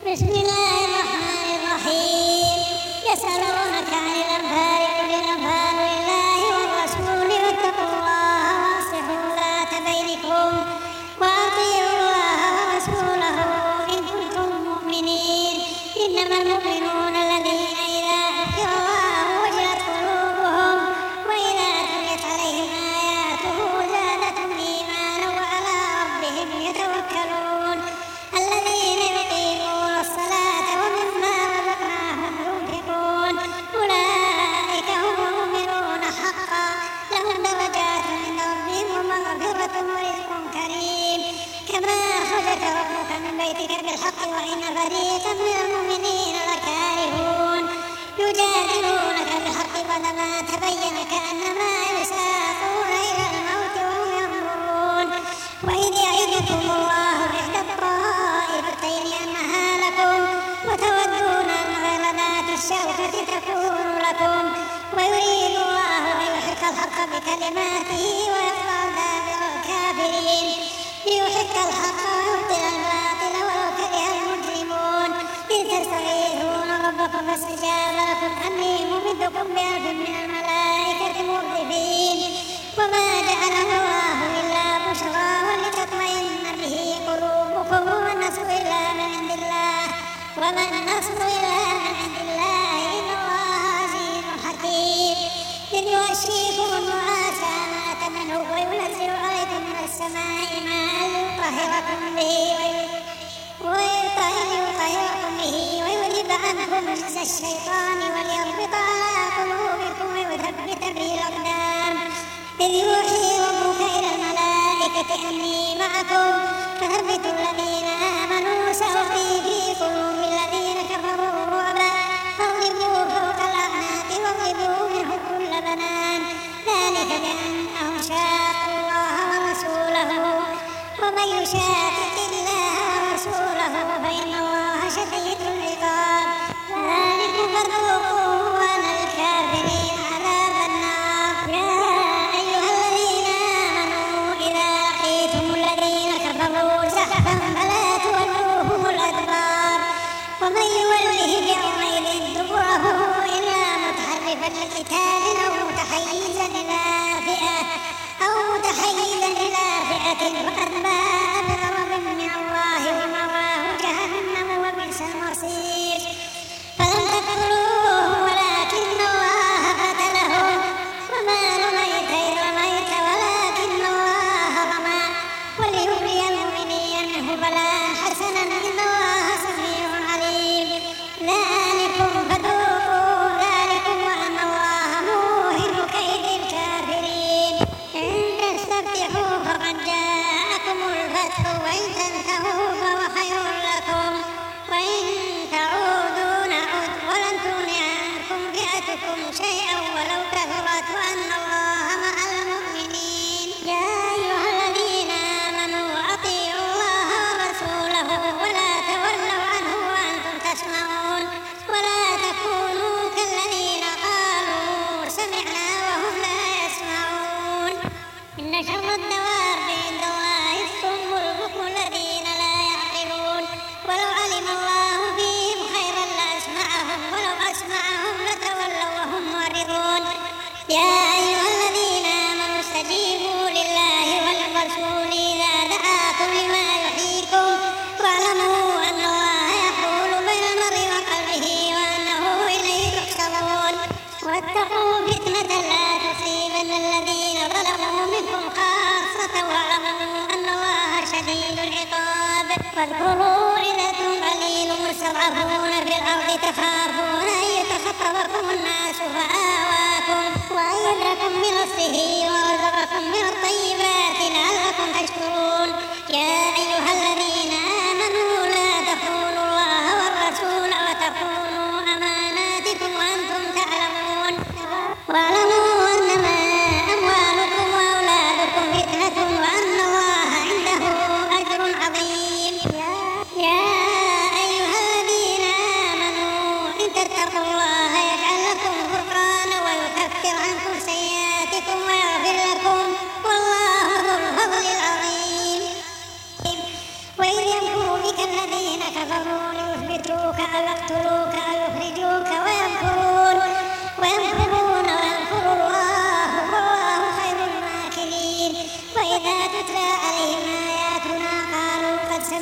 بسم الله الرحمن الرحيم. يسألونك عن الأنفال قل الأنفال لله والرسول واتقوا الله وأصلحوا ذات بينكم وأطيعوا الله ورسوله إن كنتم مؤمنين. إنما المؤمنون الذين إذا ذكر الله وجلت قلوبهم وإذا تليت عليهم آياته زادتهم إيمانا وعلى ربهم يتوكلون. الذين يقيمون الصلاة ومما رزقناهم ينفقون أولئك هم المؤمنون حقا لهم درجات عند ربهم ومغفرة ورزق كريم. كما أخرجك ربك من بيتك بالحق وإن فريقا من المؤمنين لكارهون يجادلونك بالحق بعدما تبين كأنما يساقون إلى الموت وهم ينظرون. وإذ يعدكم الله إحدى الطائفتين أنها لكم وتودون أن غير ذات الشوكة تكون لكم ويريد الله أن يحق الحق بكلماته ويقطع دابر الكافرين ليحق الحق ويبطل الباطل ولو كره المجرمون. إذ تستغيثون ربكم فاستجاب لكم أني ممدكم بألف من الملائكة مردفين وما جعله الله إلا بشرى ولتطمئن به قلوبكم وما النصر إلا من عند الله إن الله عزيز حكيم. إذ يغشيكم النعاس أمانة منه وينزل عليكم من السماء ماء ليطهركم به ويذهب عنكم رجز الشيطان وليربط على قلوبكم ويثبت به الأقدام. إذ يوحي ربك إلى الملائكة أني معكم فثبتوا الذين آمنوا سألقي في قلوب الذين كفروا الرعب فاضربوا فوق الأعناق واضربوا منهم كل بنان ذلك بأنهم شاقوا الله ورسوله ومن يشاقق الله ورسوله فإن الله شديد العقاب. ذلكم فذوقوه وأن الكافرين عذاب النار. يا أيها الذين آمنوا إذا لقيتم الذين كفروا زحفا فلا تولوهم الأدبار ومن يولهم يومئذ دبره إلا متحرفا لقتال أو متحيزا إلى فئة فقد باء بغضب من الله ومأواه جهنم وبئس المصير. فلم تقتلوهم ولكن الله قتلهم وما رميت إذ رميت ولكن الله رمى وليبلي المؤمنين منه بلاء حسنا إن الله سميع عليم. ذلكم فذوقوا ذلكم وأن الله موهن كيد الكافرين. إن تستفتحوا فقد جاءكم الفتح وإن تنتهوا فهو خير لكم وإن تعودوا نعد ولن تغني عنكم فئتكم شيئا ولو كثرت وأن الله مع المؤمنين. يا أيها الذين آمنوا أطيعوا الله ورسوله ولا تولوا عنه وأنتم تسمعون ولا تكونوا كالذين قالوا سمعنا وهم لا يسمعون. إن شر الدواب عند الله الصم البكم الذين لا يعقلون ولو علم الله فيهم خيرا لأسمعهم ولو أسمعهم لتولوا وهم معرضون. يا أيها الذين آمنوا استجيبوا لله وللرسول إذا دعاكم لما يحييكم واعلموا أن الله يحول بين المرء وقلبه وأنه إليه تحشرون. واتقوا فتنة لا تصيبن الذين ظلموا منكم خاصة واعلموا أن الله شديد العقاب. واذكروا إذ أنتم قليل مستضعفون في الأرض تخافون أن يتخطفكم الناس فآواكم وأيدكم بنصره ورزقكم من الطيبات لعلكم تشكرون. يا أيها الذين آمنوا لا تخونوا الله والرسول وتخونوا أماناتكم وأنتم تعلمون. واعلموا أنما أموالكم وأولادكم فتنة وأن الله عنده أجر عظيم. يا أيها الذين آمنوا إن تتقوا الله يجعل لكم فرقانا ويكفر عنكم سيئاتكم ويغفر لكم والله ذو الفضل العظيم. وإذ أو يقتلوك أو يخرجوك ويمكرون ويمكر الله والله خير الماكرين. وإذا تتلى عليهم آياتنا قالوا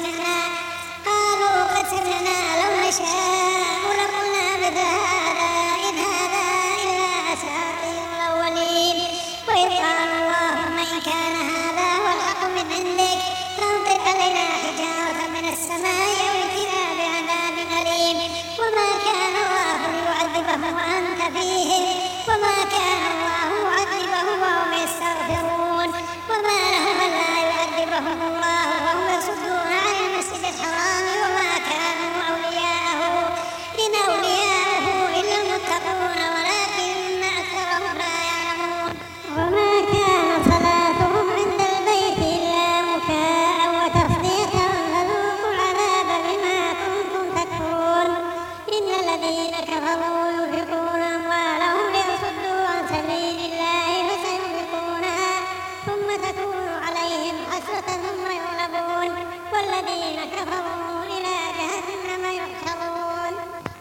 قد سمعنا لو نشاء لقلنا مثل هذا إن هذا إلا أساطير الأولين. وإذ قالوا اللهم إن كان هذا هو الحق من عندك فأمطر علينا حجارة من السماء أو ائتنا بعذاب أليم. وما كان الله ليعذبهم وأنت فيهم وما كان الله معذبهم وهم يستغفرون. وما لهم ألا يعذبهم الله وهم يصدون عن المسجد الحرام وما كانوا أولياءه إن أولياءه إلا المتقون ولكن أكثرهم لا يعلمون. وما كان صلاتهم عند البيت إلا مكاء وتصديقا فذوقوا العذاب بما كنتم تكفرون. إن الذين كفروا ينفقون أموالهم ليصدوا عن سبيل الله فسينفقونها ثم تكون عليهم حسرة ثم يغلبون والذين كفروا إلى جهنم يحشرون.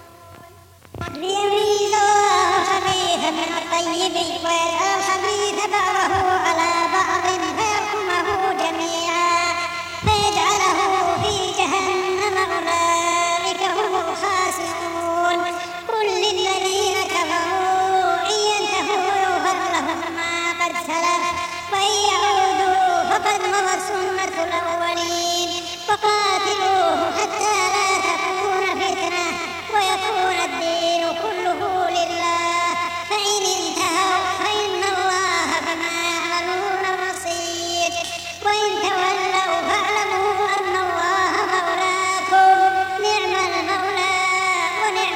ليميز الله الخبيث من الطيب ويجعل الخبيث بعضه على بعض فيركمه جميعا فيجعله في جهنم أولئك هم الخاسرون. قل للذين كفروا إن ينتهوا يغفر لهم ما قد سلف وإن يعودوا فقد مضت سنة الأولين. وقاتلوهم حتى لا تكون فتنة ويكون الدين كله لله فإن انتهوا فإن الله بما يعملون بصير. وإن تولوا فاعلموا أن الله مولاكم نعم المولى ونعم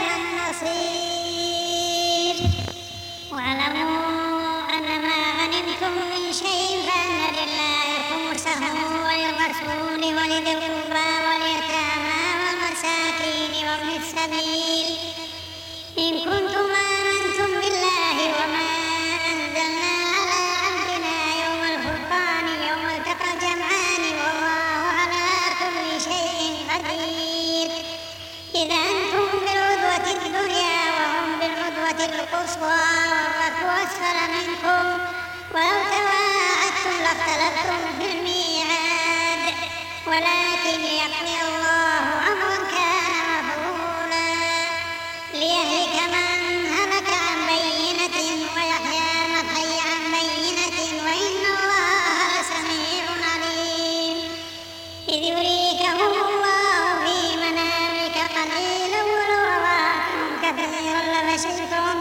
النصير. واعلموا أن ما غنمتم من شيء فأن لله خمسه وللرسول ولذي القربى واليتامى والمساكين وابن السبيل إن كنتم آمنتم بالله وما أنزلنا على عبدنا يوم الفرقان يوم التقى الجمعان والله على كل شيء قدير. إذا أنتم بالعدوة الدنيا وهم بالعدوة القصوى والركب أسفل منكم ولو تواعدتم لاختلفتم في الميعاد ولكن ليقضي الله أمرا كان مفعولا ليهلك من هلك عن بينة ويحيى من حي عن بينة وإن الله لسميع عليم. إذ يريكهم الله في منامك قليلا ولو رآكم كثيرا لفشلتم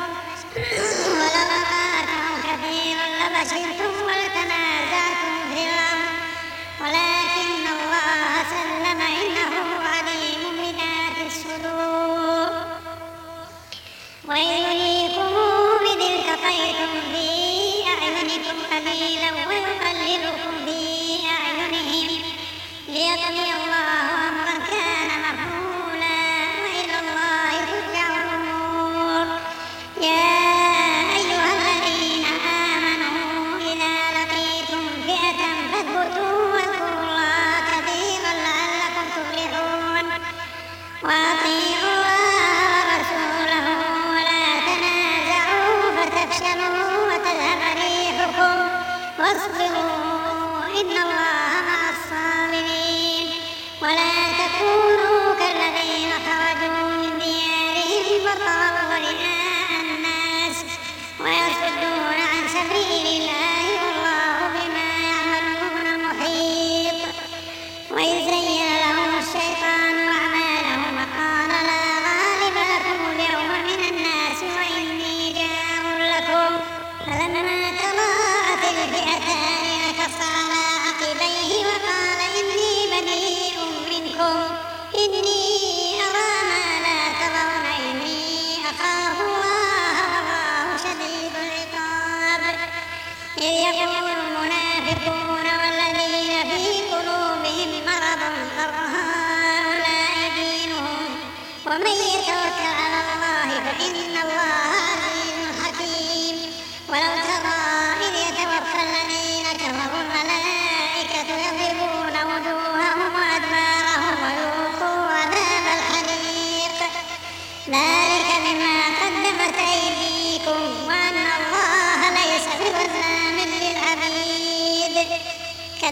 ولتنازعتم في الأمر ولكن الله سلم إنه عليم بذات الصدور. وإذ يريكموهم إذ التقيتم في أعينكم قليلا ويقللكم في أعينهم ليقضي الله أمرا كان مفعولا وإلى الله ترجع الأمور. يا أيها الذين آمنوا إذا لقيتم فئة فاثبتوا واذكروا الله كثيرا لعلكم تفلحون. وأطيعوا الله ورسوله ولا تنازعوا فتفشلوا وتذهب ريحكم واصبروا إن الله مع الصابرين. ولا تكونوا كالذين خرجوا من ديارهم بطرا ورئاء الناس ويصدون عن سبيل الله والله بما يعملون محيط. وإذ زين لهم الشيطان أعمالهم وقال لا غالب لكم اليوم من الناس وإني جار لكم فلما تراءت الفئتان نكص على عقبيه وقال إني بريء منكم إني أرى ما لا ترون إني أخاف الله والله شديد العقاب. إذ يقول المنافقون والذين في قلوبهم مرض غر هؤلاء دينهم ومن يتوكل على الله فإن الله عزيز حكيم. ولو ترى إذ يتوفى الذين كفروا الملائكة يضربون وجوههم وأدبارهم وذوقوا عذاب الحريق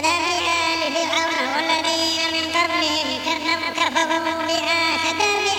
كداب آل فرعون والذين من قبلهم كفروا بآيات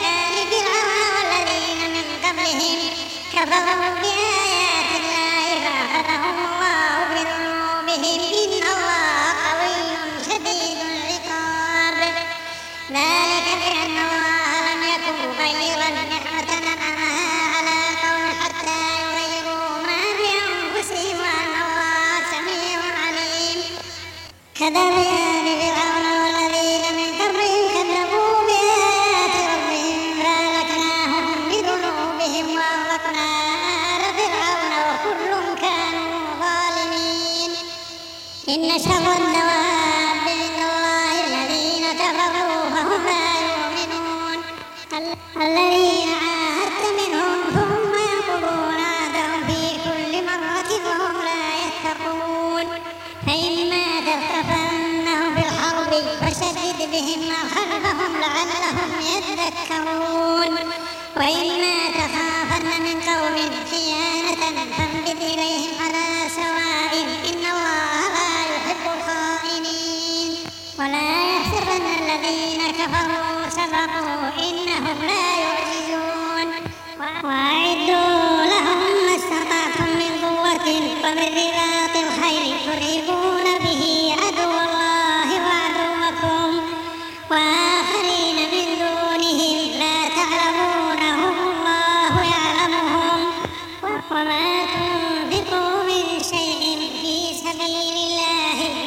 الله فأخذهم الله بذنوبهم إن الله قوي شديد العقاب. ذلك بأن الله لم يكن مغيرا نعمة أنعمها على قوم حتى يغيروا ما بأنفسهم وأن الله سميع عليم. كداب آل فرعون والذين من قبلهم كذبوا بآيات ربهم فأهلكناهم بذنوبهم وأغرقنا آل فرعون وكل كانوا ظالمين. إن شر الدواب عند الله الذين كفروا فهم لا يؤمنون الذين عاهدت منهم ثم ينقضون عهدهم في كل مرة وهم لا يتقون. فإما تثقفنهم في الحرب فشدد بهم من خلفهم لعلهم يذكرون وإما تخافن من قوم خيانة فانبذ إليهم على سواء إن الله لا يحب الخائنين. ولا يحسبن الذين كفروا سبقوا إنهم لا يعجزون. وأعدوا لهم ما استطعتم من قوة ومن رباط الخيل ترهبون به عدو الله وعدوكم وآخرين من دونهم لا تعلمونهم الله يعلمهم. وما تنفقوا من شيء في سبيل الله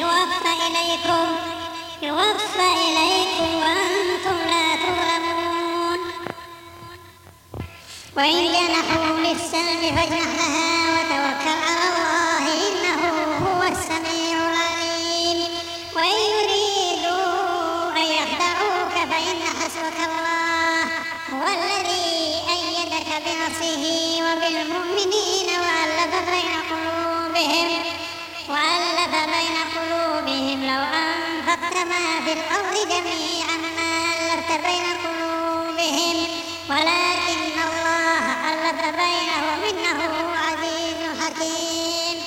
يوفى إليكم وأنتم لا تظلمون. وإن جنحوا للسلم فاجنح لها وتوكل على الله إنه هو السميع العليم. وإن يريدوا أن يخدعوك فإن حسبك الله هو الذي أيدك بنصره وبالمؤمنين وألف بين قلوبهم لو أنفقت ما في الأرض جميعا ما ألفت بين قلوبهم ولكن الله ألف بينهم إنه عزيز حكيم.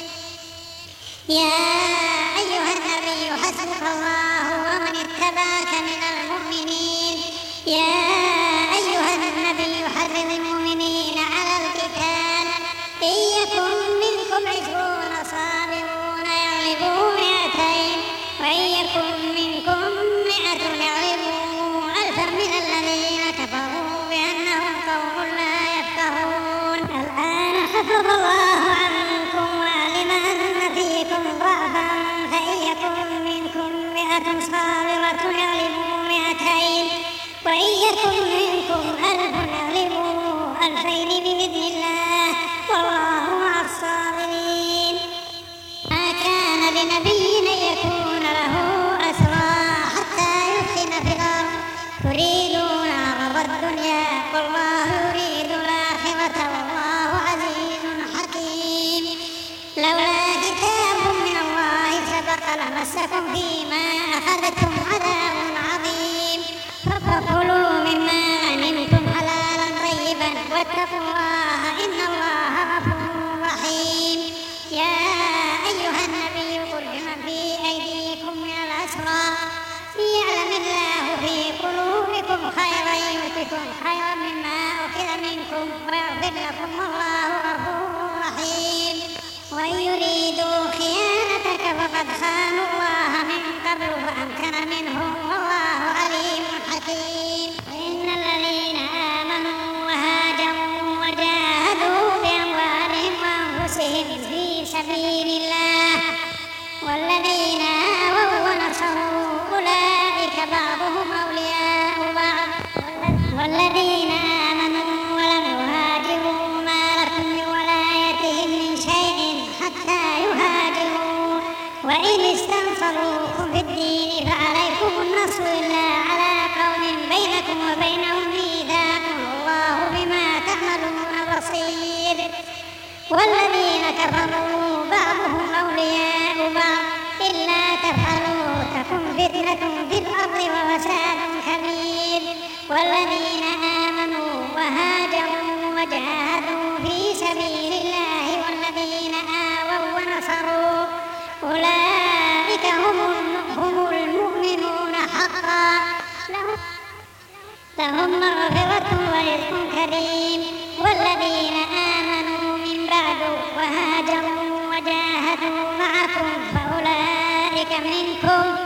يا أيها النبي حسبك الله ومن اتبعك من المؤمنين. يا أيها النبي حرض المؤمنين على القتال إن يكن منكم 20 صابرون يغلبوا 200 وإن يكن منكم 100 يغلبوا 1000 من الذين كفروا بأنهم قوم لا يفقهون. الآن خفف الله عنكم وعلم أن فيكم ضعفا فإن يكن منكم 100 صابرة يغلبوا 200 وإن يكن منكم 1000 يغلبوا 2000 بإذن الله والله مع الصابرين. ما كان لنبي أن يكون له أسرى حتى يثخن في الأرض تريدون عرض الدنيا والله يريد الآخرة والله عزيز حكيم. لولا كتاب من الله سبق لمسكم فيما أخذتم عذاب عظيم. فكلوا مما غنمتم حلالا طيبا واتقوا الله إن الله غفور رحيم. يا أيها النبي قل لمن في أيديكم من الأسرى يعلم الله في قلوبكم خيرا يؤتكم خيرا مما أخذ منكم ويغفر لكم والله غفور رحيم. وإن يريدوا خيانتك فقد خانوا الله من قبل فأمكن منهم والله عليم حكيم. إن الذين آمنوا وهاجروا وجاهدوا بأموالهم وأنفسهم في سبيل الله والذين آووا ونصروا أولئك بعضهم أولياء بعض والذين آمنوا ولم يهاجروا ما لكم من ولايتهم من شيء حتى يهاجروا وإن استنصروكم في الدين فعليكم النصر إلا على قوم بينكم وبينهم ميثاق والله بما تعملون بصير. والذين كفروا بعضهم أولياء بعض إلا تفعلوا تكن فتنة في الأرض وفساد كبير. والذين آمنوا وهاجروا وجاهدوا في سبيل الله والذين آووا ونصروا أولئك أولئك هم المؤمنون حقا لهم مغفرة ورزق كريم. والذين آمنوا من بعد وهاجروا وجاهدوا معكم فأولئك منكم